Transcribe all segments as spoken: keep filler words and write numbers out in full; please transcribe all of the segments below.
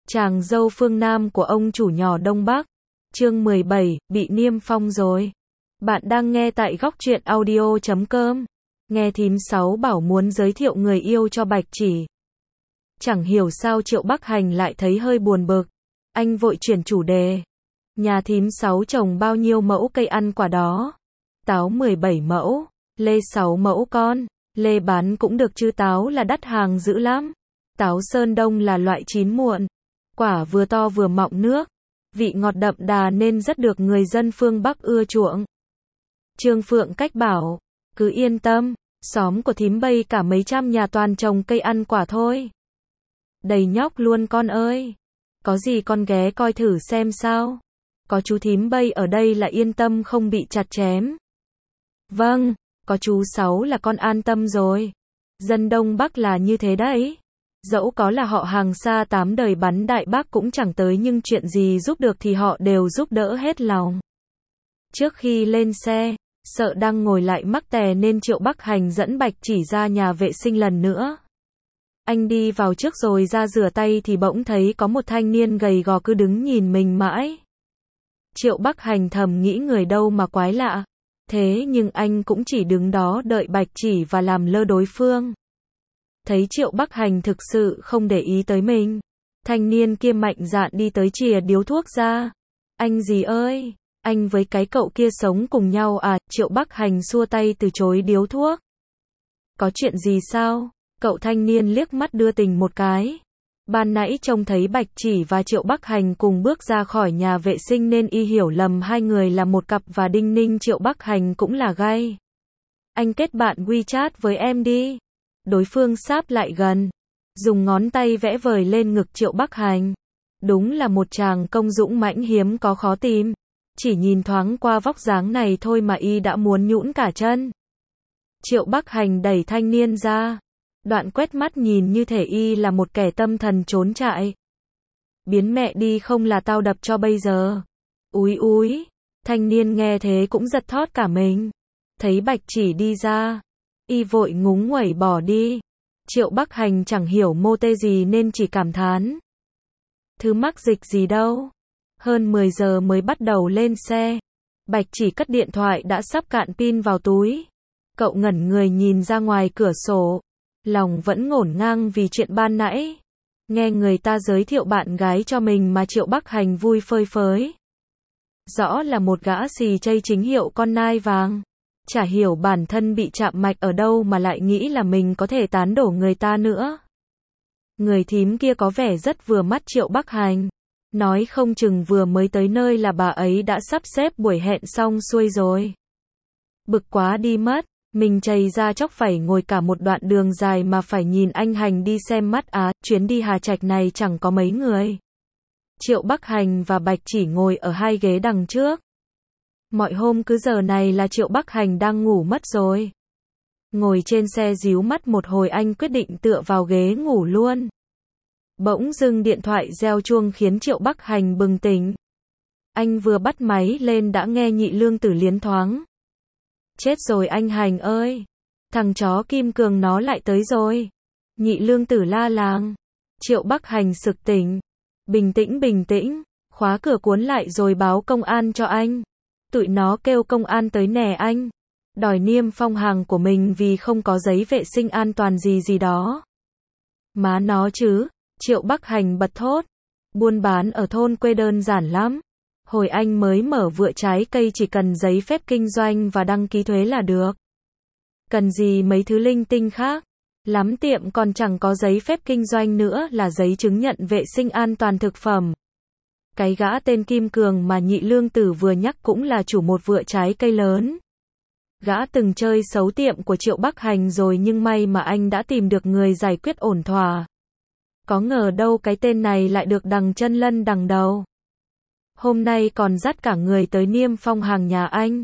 Chàng dâu phương Nam của ông chủ nhỏ Đông Bắc. Chương mười bảy, bị niêm phong rồi. Bạn đang nghe tại góc truyện audio chấm com. Nghe thím sáu bảo muốn giới thiệu người yêu cho Bạch Chỉ. Chẳng hiểu sao Triệu Bắc Hành lại thấy hơi buồn bực. Anh vội chuyển chủ đề. Nhà thím sáu trồng bao nhiêu mẫu cây ăn quả đó? Táo mười bảy mẫu, lê sáu mẫu con. Lê bán cũng được chứ táo là đắt hàng dữ lắm. Táo Sơn Đông là loại chín muộn. Quả vừa to vừa mọng nước. Vị ngọt đậm đà nên rất được người dân phương Bắc ưa chuộng. Trương Phượng Cách bảo, cứ yên tâm, xóm của thím Bây cả mấy trăm nhà toàn trồng cây ăn quả thôi. Đầy nhóc luôn con ơi. Có gì con ghé coi thử xem sao. Có chú thím Bây ở đây là yên tâm không bị chặt chém. Vâng, có chú Sáu là con an tâm rồi. Dân Đông Bắc là như thế đấy. Dẫu có là họ hàng xa tám đời bắn đại bác cũng chẳng tới, nhưng chuyện gì giúp được thì họ đều giúp đỡ hết lòng. Trước khi lên xe, sợ đang ngồi lại mắc tè nên Triệu Bắc Hành dẫn Bạch Chỉ ra nhà vệ sinh lần nữa. Anh đi vào trước rồi ra rửa tay thì bỗng thấy có một thanh niên gầy gò cứ đứng nhìn mình mãi. Triệu Bắc Hành thầm nghĩ người đâu mà quái lạ. Thế nhưng anh cũng chỉ đứng đó đợi Bạch Chỉ và làm lơ đối phương. Thấy Triệu Bắc Hành thực sự không để ý tới mình, thanh niên kia mạnh dạn đi tới chìa điếu thuốc ra. Anh gì ơi, anh với cái cậu kia sống cùng nhau à? Triệu Bắc Hành xua tay từ chối điếu thuốc. Có chuyện gì sao? Cậu thanh niên liếc mắt đưa tình một cái. Ban nãy trông thấy Bạch Chỉ và Triệu Bắc Hành cùng bước ra khỏi nhà vệ sinh nên y hiểu lầm hai người là một cặp và đinh ninh Triệu Bắc Hành cũng là gay. Anh kết bạn WeChat với em đi. Đối phương sáp lại gần, dùng ngón tay vẽ vời lên ngực Triệu Bắc Hành. Đúng là một chàng công dũng mãnh hiếm có khó tìm. Chỉ nhìn thoáng qua vóc dáng này thôi mà y đã muốn nhũn cả chân. Triệu Bắc Hành đẩy thanh niên ra. Đoạn quét mắt nhìn như thể y là một kẻ tâm thần trốn chạy. Biến mẹ đi không là tao đập cho bây giờ. Úi úi, thanh niên nghe thế cũng giật thót cả mình. Thấy Bạch Chỉ đi ra, y vội ngúng nguẩy bỏ đi. Triệu Bắc Hành chẳng hiểu mô tê gì nên chỉ cảm thán. Thứ mắc dịch gì đâu. Hơn mười giờ mới bắt đầu lên xe. Bạch Chỉ cất điện thoại đã sắp cạn pin vào túi. Cậu ngẩn người nhìn ra ngoài cửa sổ. Lòng vẫn ngổn ngang vì chuyện ban nãy. Nghe người ta giới thiệu bạn gái cho mình mà Triệu Bắc Hành vui phơi phới. Rõ là một gã xì chây chính hiệu con nai vàng. Chả hiểu bản thân bị chạm mạch ở đâu mà lại nghĩ là mình có thể tán đổ người ta nữa. Người thím kia có vẻ rất vừa mắt Triệu Bắc Hành. Nói không chừng vừa mới tới nơi là bà ấy đã sắp xếp buổi hẹn xong xuôi rồi. Bực quá đi mất. Mình chầy ra chóc phải ngồi cả một đoạn đường dài mà phải nhìn anh Hành đi xem mắt á. Chuyến đi Hà Trạch này chẳng có mấy người. Triệu Bắc Hành và Bạch Chỉ ngồi ở hai ghế đằng trước. Mọi hôm cứ giờ này là Triệu Bắc Hành đang ngủ mất rồi. Ngồi trên xe díu mắt một hồi anh quyết định tựa vào ghế ngủ luôn. Bỗng dưng điện thoại reo chuông khiến Triệu Bắc Hành bừng tỉnh. Anh vừa bắt máy lên đã nghe Nhị Lương Tử liến thoáng. Chết rồi anh Hành ơi. Thằng chó Kim Cường nó lại tới rồi. Nhị Lương Tử la làng. Triệu Bắc Hành sực tỉnh. Bình tĩnh bình tĩnh. Khóa cửa cuốn lại rồi báo công an cho anh. Tụi nó kêu công an tới nè anh. Đòi niêm phong hàng của mình vì không có giấy vệ sinh an toàn gì gì đó. Má nó chứ. Triệu Bắc Hành bật thốt. Buôn bán ở thôn quê đơn giản lắm. Hồi anh mới mở vựa trái cây chỉ cần giấy phép kinh doanh và đăng ký thuế là được. Cần gì mấy thứ linh tinh khác. Lắm tiệm còn chẳng có giấy phép kinh doanh nữa là giấy chứng nhận vệ sinh an toàn thực phẩm. Cái gã tên Kim Cường mà Nhị Lương Tử vừa nhắc cũng là chủ một vựa trái cây lớn. Gã từng chơi xấu tiệm của Triệu Bắc Hành rồi nhưng may mà anh đã tìm được người giải quyết ổn thỏa. Có ngờ đâu cái tên này lại được đằng chân lân đằng đầu. Hôm nay còn dắt cả người tới niêm phong hàng nhà anh.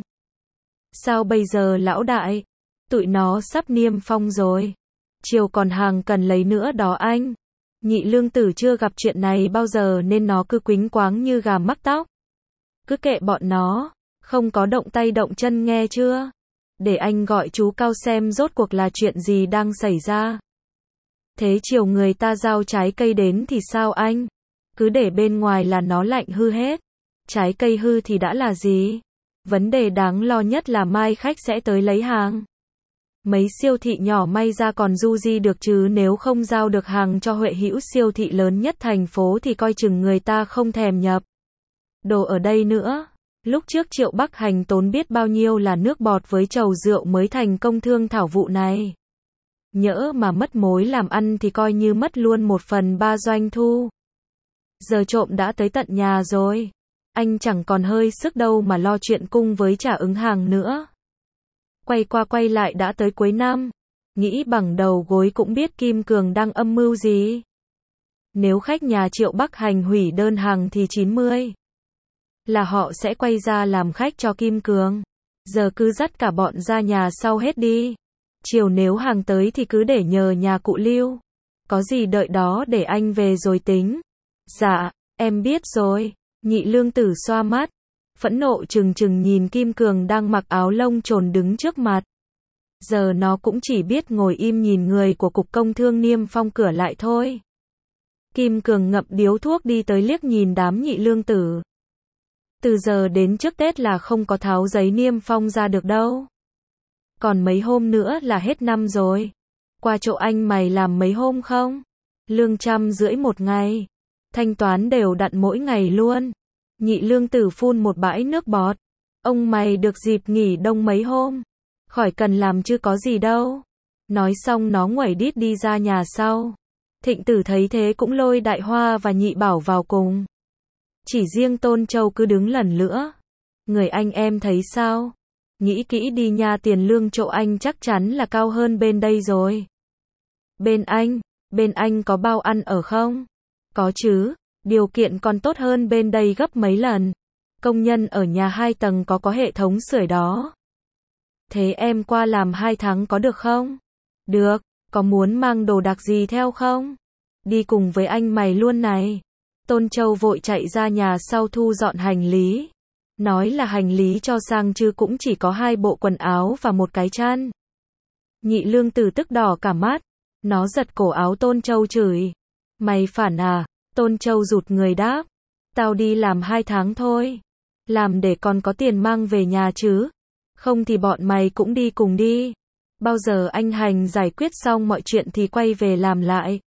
Sao bây giờ lão đại? Tụi nó sắp niêm phong rồi. Chiều còn hàng cần lấy nữa đó anh. Nhị Lương Tử chưa gặp chuyện này bao giờ nên nó cứ quýnh quáng như gà mắc tóc. Cứ kệ bọn nó, không có động tay động chân nghe chưa? Để anh gọi chú Cao xem rốt cuộc là chuyện gì đang xảy ra. Thế chiều người ta giao trái cây đến thì sao anh? Cứ để bên ngoài là nó lạnh hư hết. Trái cây hư thì đã là gì? Vấn đề đáng lo nhất là mai khách sẽ tới lấy hàng. Mấy siêu thị nhỏ may ra còn du di được chứ nếu không giao được hàng cho Huệ Hữu siêu thị lớn nhất thành phố thì coi chừng người ta không thèm nhập đồ ở đây nữa. Lúc trước Triệu Bắc Hành tốn biết bao nhiêu là nước bọt với chầu rượu mới thành công thương thảo vụ này. Nhỡ mà mất mối làm ăn thì coi như mất luôn một phần ba doanh thu. Giờ trộm đã tới tận nhà rồi. Anh chẳng còn hơi sức đâu mà lo chuyện cung với trả ứng hàng nữa. Quay qua quay lại đã tới cuối năm. Nghĩ bằng đầu gối cũng biết Kim Cường đang âm mưu gì. Nếu khách nhà Triệu Bắc Hành hủy đơn hàng thì chín mươi là họ sẽ quay ra làm khách cho Kim Cường. Giờ cứ dắt cả bọn ra nhà sau hết đi. Chiều nếu hàng tới thì cứ để nhờ nhà cụ Lưu. Có gì đợi đó để anh về rồi tính. Dạ, em biết rồi. Nhị Lương Tử xoa mắt. Phẫn nộ trừng trừng nhìn Kim Cường đang mặc áo lông trồn đứng trước mặt. Giờ nó cũng chỉ biết ngồi im nhìn người của Cục Công Thương niêm phong cửa lại thôi. Kim Cường ngậm điếu thuốc đi tới liếc nhìn đám Nhị Lương Tử. Từ giờ đến trước Tết là không có tháo giấy niêm phong ra được đâu. Còn mấy hôm nữa là hết năm rồi. Qua chỗ anh mày làm mấy hôm không? Lương trăm rưỡi một ngày. Thanh toán đều đặn mỗi ngày luôn. Nhị Lương Tử phun một bãi nước bọt. Ông mày được dịp nghỉ đông mấy hôm. Khỏi cần làm chứ có gì đâu. Nói xong nó nguẩy đít đi ra nhà sau. Thịnh Tử thấy thế cũng lôi Đại Hoa và Nhị Bảo vào cùng. Chỉ riêng Tôn Châu cứ đứng lần nữa. Người anh em thấy sao? Nghĩ kỹ đi nha, tiền lương chỗ anh chắc chắn là cao hơn bên đây rồi. Bên anh, bên anh có bao ăn ở không? Có chứ, điều kiện còn tốt hơn bên đây gấp mấy lần. Công nhân ở nhà hai tầng có có hệ thống sưởi đó. Thế em qua làm hai tháng có được không? Được, có muốn mang đồ đạc gì theo không? Đi cùng với anh mày luôn này. Tôn Châu vội chạy ra nhà sau thu dọn hành lý. Nói là hành lý cho sang chứ cũng chỉ có hai bộ quần áo và một cái chăn. Nhị Lương Tử tức đỏ cả mắt. Nó giật cổ áo Tôn Châu chửi. Mày phản à? Tôn Châu rụt người đáp. Tao đi làm hai tháng thôi. Làm để còn có tiền mang về nhà chứ. Không thì bọn mày cũng đi cùng đi. Bao giờ anh Hành giải quyết xong mọi chuyện thì quay về làm lại.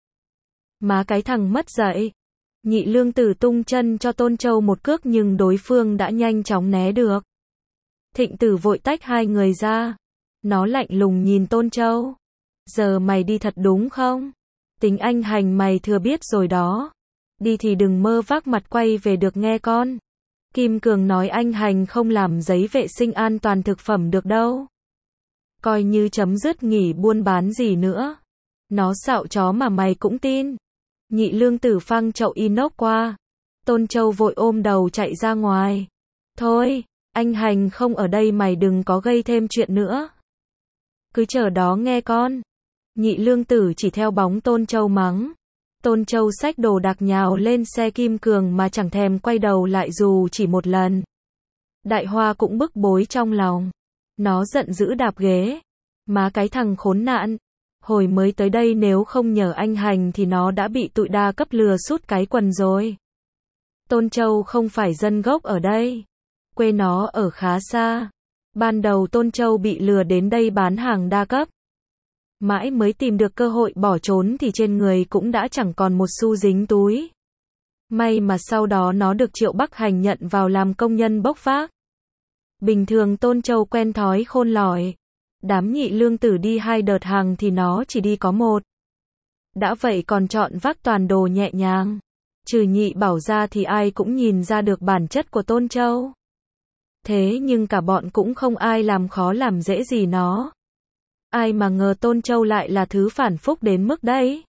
Má cái thằng mất dạy. Nhị Lương Tử tung chân cho Tôn Châu một cước nhưng đối phương đã nhanh chóng né được. Thịnh Tử vội tách hai người ra. Nó lạnh lùng nhìn Tôn Châu. Giờ mày đi thật đúng không? Tính anh Hành mày thừa biết rồi đó. Đi thì đừng mơ vác mặt quay về được nghe con. Kim Cường nói anh Hành không làm giấy vệ sinh an toàn thực phẩm được đâu. Coi như chấm dứt nghỉ buôn bán gì nữa. Nó xạo chó mà mày cũng tin. Nhị Lương Tử phang chậu inox qua. Tôn Châu vội ôm đầu chạy ra ngoài. Thôi, anh Hành không ở đây mày đừng có gây thêm chuyện nữa. Cứ chờ đó nghe con. Nhị Lương Tử chỉ theo bóng Tôn Châu mắng. Tôn Châu xách đồ đạc nhào lên xe Kim Cường mà chẳng thèm quay đầu lại dù chỉ một lần. Đại Hoa cũng bức bối trong lòng. Nó giận dữ đạp ghế. Má cái thằng khốn nạn. Hồi mới tới đây nếu không nhờ anh Hành thì nó đã bị tụi đa cấp lừa sút cái quần rồi. Tôn Châu không phải dân gốc ở đây. Quê nó ở khá xa. Ban đầu Tôn Châu bị lừa đến đây bán hàng đa cấp. Mãi mới tìm được cơ hội bỏ trốn thì trên người cũng đã chẳng còn một xu dính túi. May mà sau đó nó được Triệu Bắc Hành nhận vào làm công nhân bốc vác. Bình thường Tôn Châu quen thói khôn lỏi. Đám Nhị Lương Tử đi hai đợt hàng thì nó chỉ đi có một. Đã vậy còn chọn vác toàn đồ nhẹ nhàng. Trừ Nhị Bảo ra thì ai cũng nhìn ra được bản chất của Tôn Châu. Thế nhưng cả bọn cũng không ai làm khó làm dễ gì nó. Ai mà ngờ Tôn Châu lại là thứ phản phúc đến mức đấy.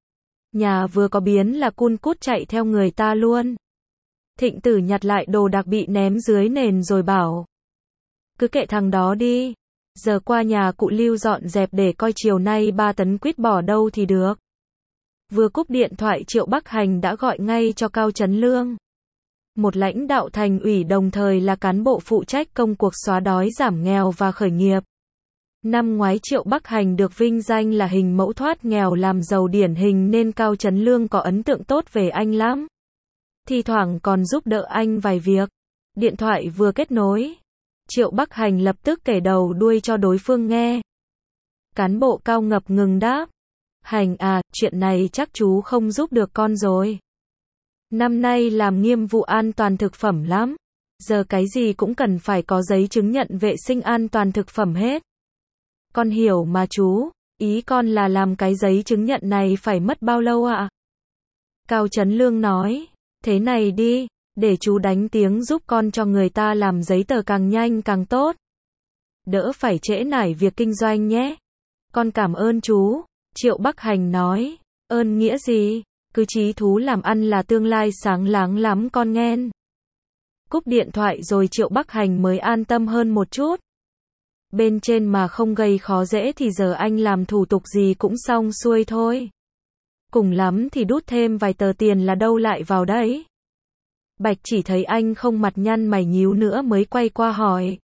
Nhà vừa có biến là cun cút chạy theo người ta luôn. Thịnh Tử nhặt lại đồ đạc bị ném dưới nền rồi bảo. Cứ kệ thằng đó đi. Giờ qua nhà cụ Lưu dọn dẹp để coi chiều nay ba tấn quýt bỏ đâu thì được. Vừa cúp điện thoại Triệu Bắc Hành đã gọi ngay cho Cao Chấn Lương. Một lãnh đạo thành ủy đồng thời là cán bộ phụ trách công cuộc xóa đói giảm nghèo và khởi nghiệp. Năm ngoái Triệu Bắc Hành được vinh danh là hình mẫu thoát nghèo làm giàu điển hình nên Cao Chấn Lương có ấn tượng tốt về anh lắm. thi thoảng còn giúp đỡ anh vài việc. Điện thoại vừa kết nối, Triệu Bắc Hành lập tức kể đầu đuôi cho đối phương nghe. Cán bộ cao ngập ngừng đáp. Hành à, chuyện này chắc chú không giúp được con rồi. Năm nay làm nghiêm vụ an toàn thực phẩm lắm. Giờ cái gì cũng cần phải có giấy chứng nhận vệ sinh an toàn thực phẩm hết. Con hiểu mà chú, ý con là làm cái giấy chứng nhận này phải mất bao lâu ạ? Cao Chấn Lương nói, thế này đi, để chú đánh tiếng giúp con cho người ta làm giấy tờ càng nhanh càng tốt. Đỡ phải trễ nải việc kinh doanh nhé. Con cảm ơn chú, Triệu Bắc Hành nói, ơn nghĩa gì, cứ chí thú làm ăn là tương lai sáng láng lắm con nghen. Cúp điện thoại rồi Triệu Bắc Hành mới an tâm hơn một chút. Bên trên mà không gây khó dễ thì giờ anh làm thủ tục gì cũng xong xuôi thôi. Cùng lắm thì đút thêm vài tờ tiền là đâu lại vào đấy. Bạch Chỉ thấy anh không mặt nhăn mày nhíu nữa mới quay qua hỏi.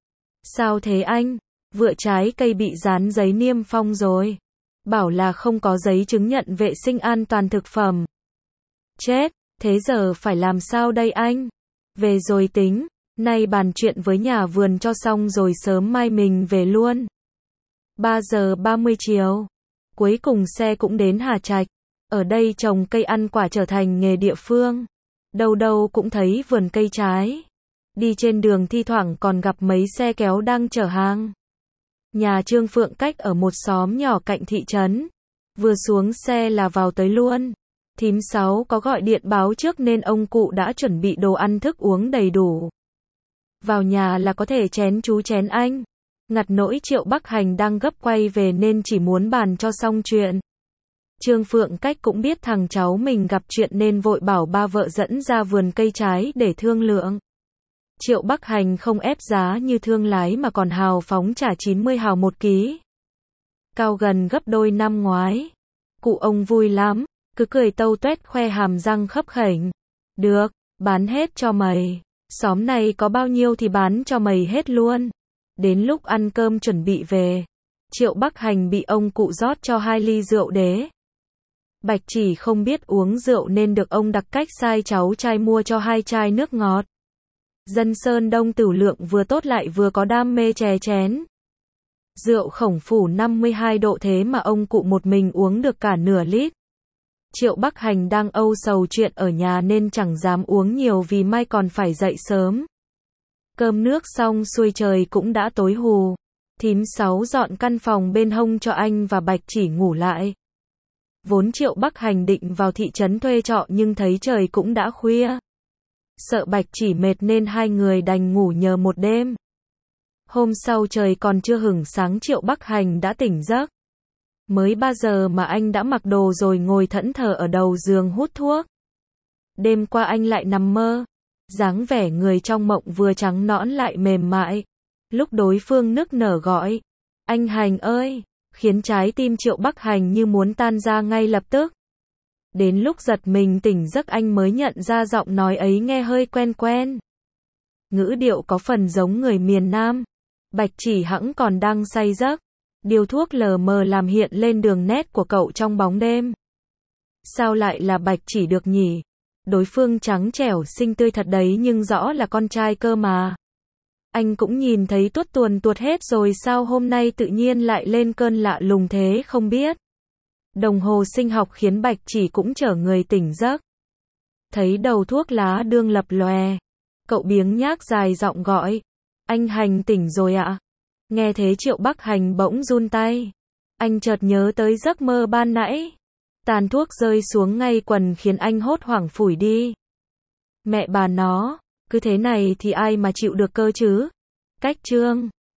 Sao thế anh? Vựa trái cây bị dán giấy niêm phong rồi. Bảo là không có giấy chứng nhận vệ sinh an toàn thực phẩm. Chết, thế giờ phải làm sao đây anh? Về rồi tính, nay bàn chuyện với nhà vườn cho xong rồi sớm mai mình về luôn. ba giờ ba mươi chiều. Cuối cùng xe cũng đến Hà Trạch. Ở đây trồng cây ăn quả trở thành nghề địa phương. Đâu đâu cũng thấy vườn cây trái. Đi trên đường thi thoảng còn gặp mấy xe kéo đang chở hàng. Nhà Trương Phượng cách ở một xóm nhỏ cạnh thị trấn. Vừa xuống xe là vào tới luôn. Thím Sáu có gọi điện báo trước nên ông cụ đã chuẩn bị đồ ăn thức uống đầy đủ. Vào nhà là có thể chén chú chén anh. Ngặt nỗi Triệu Bắc Hành đang gấp quay về nên chỉ muốn bàn cho xong chuyện. Trương Phượng Cách cũng biết thằng cháu mình gặp chuyện nên vội bảo ba vợ dẫn ra vườn cây trái để thương lượng. Triệu Bắc Hành không ép giá như thương lái mà còn hào phóng trả chín mươi hào một ký. Cao gần gấp đôi năm ngoái. Cụ ông vui lắm, cứ cười tâu tuét khoe hàm răng khấp khểnh. Được, bán hết cho mày. Xóm này có bao nhiêu thì bán cho mày hết luôn. Đến lúc ăn cơm chuẩn bị về, Triệu Bắc Hành bị ông cụ rót cho hai ly rượu đế. Bạch Chỉ không biết uống rượu nên được ông đặc cách sai cháu trai mua cho hai chai nước ngọt. Dân Sơn Đông Tửu Lượng vừa tốt lại vừa có đam mê chè chén. Rượu khổng phủ năm mươi hai độ thế mà ông cụ một mình uống được cả nửa lít. Triệu Bắc Hành đang âu sầu chuyện ở nhà nên chẳng dám uống nhiều vì mai còn phải dậy sớm. Cơm nước xong xuôi trời cũng đã tối hù. Thím Sáu dọn căn phòng bên hông cho anh và Bạch Chỉ ngủ lại. Vốn Triệu Bắc Hành định vào thị trấn thuê trọ nhưng thấy trời cũng đã khuya. Sợ Bạch Chỉ mệt nên hai người đành ngủ nhờ một đêm. Hôm sau trời còn chưa hửng sáng Triệu Bắc Hành đã tỉnh giấc. Mới ba giờ mà anh đã mặc đồ rồi ngồi thẫn thờ ở đầu giường hút thuốc. Đêm qua anh lại nằm mơ. Dáng vẻ người trong mộng vừa trắng nõn lại mềm mại. Lúc đối phương nức nở gọi. Anh Hành ơi! Khiến trái tim Triệu Bắc Hành như muốn tan ra ngay lập tức. Đến lúc giật mình tỉnh giấc anh mới nhận ra giọng nói ấy nghe hơi quen quen. Ngữ điệu có phần giống người miền Nam. Bạch Chỉ hẵng còn đang say giấc. Điếu thuốc lờ mờ làm hiện lên đường nét của cậu trong bóng đêm. Sao lại là Bạch Chỉ được nhỉ? Đối phương trắng trẻo xinh tươi thật đấy nhưng rõ là con trai cơ mà. Anh cũng nhìn thấy tuốt tuồn tuột hết rồi sao hôm nay tự nhiên lại lên cơn lạ lùng thế không biết. Đồng hồ sinh học khiến Bạch Chỉ cũng chở người tỉnh giấc. Thấy đầu thuốc lá đương lập lòe. Cậu biếng nhác dài giọng gọi. Anh Hành tỉnh rồi ạ. Nghe thế Triệu Bắc Hành bỗng run tay. Anh chợt nhớ tới giấc mơ ban nãy. Tàn thuốc rơi xuống ngay quần khiến anh hốt hoảng phủi đi. Mẹ bà nó, cứ thế này thì ai mà chịu được cơ chứ? Cách chương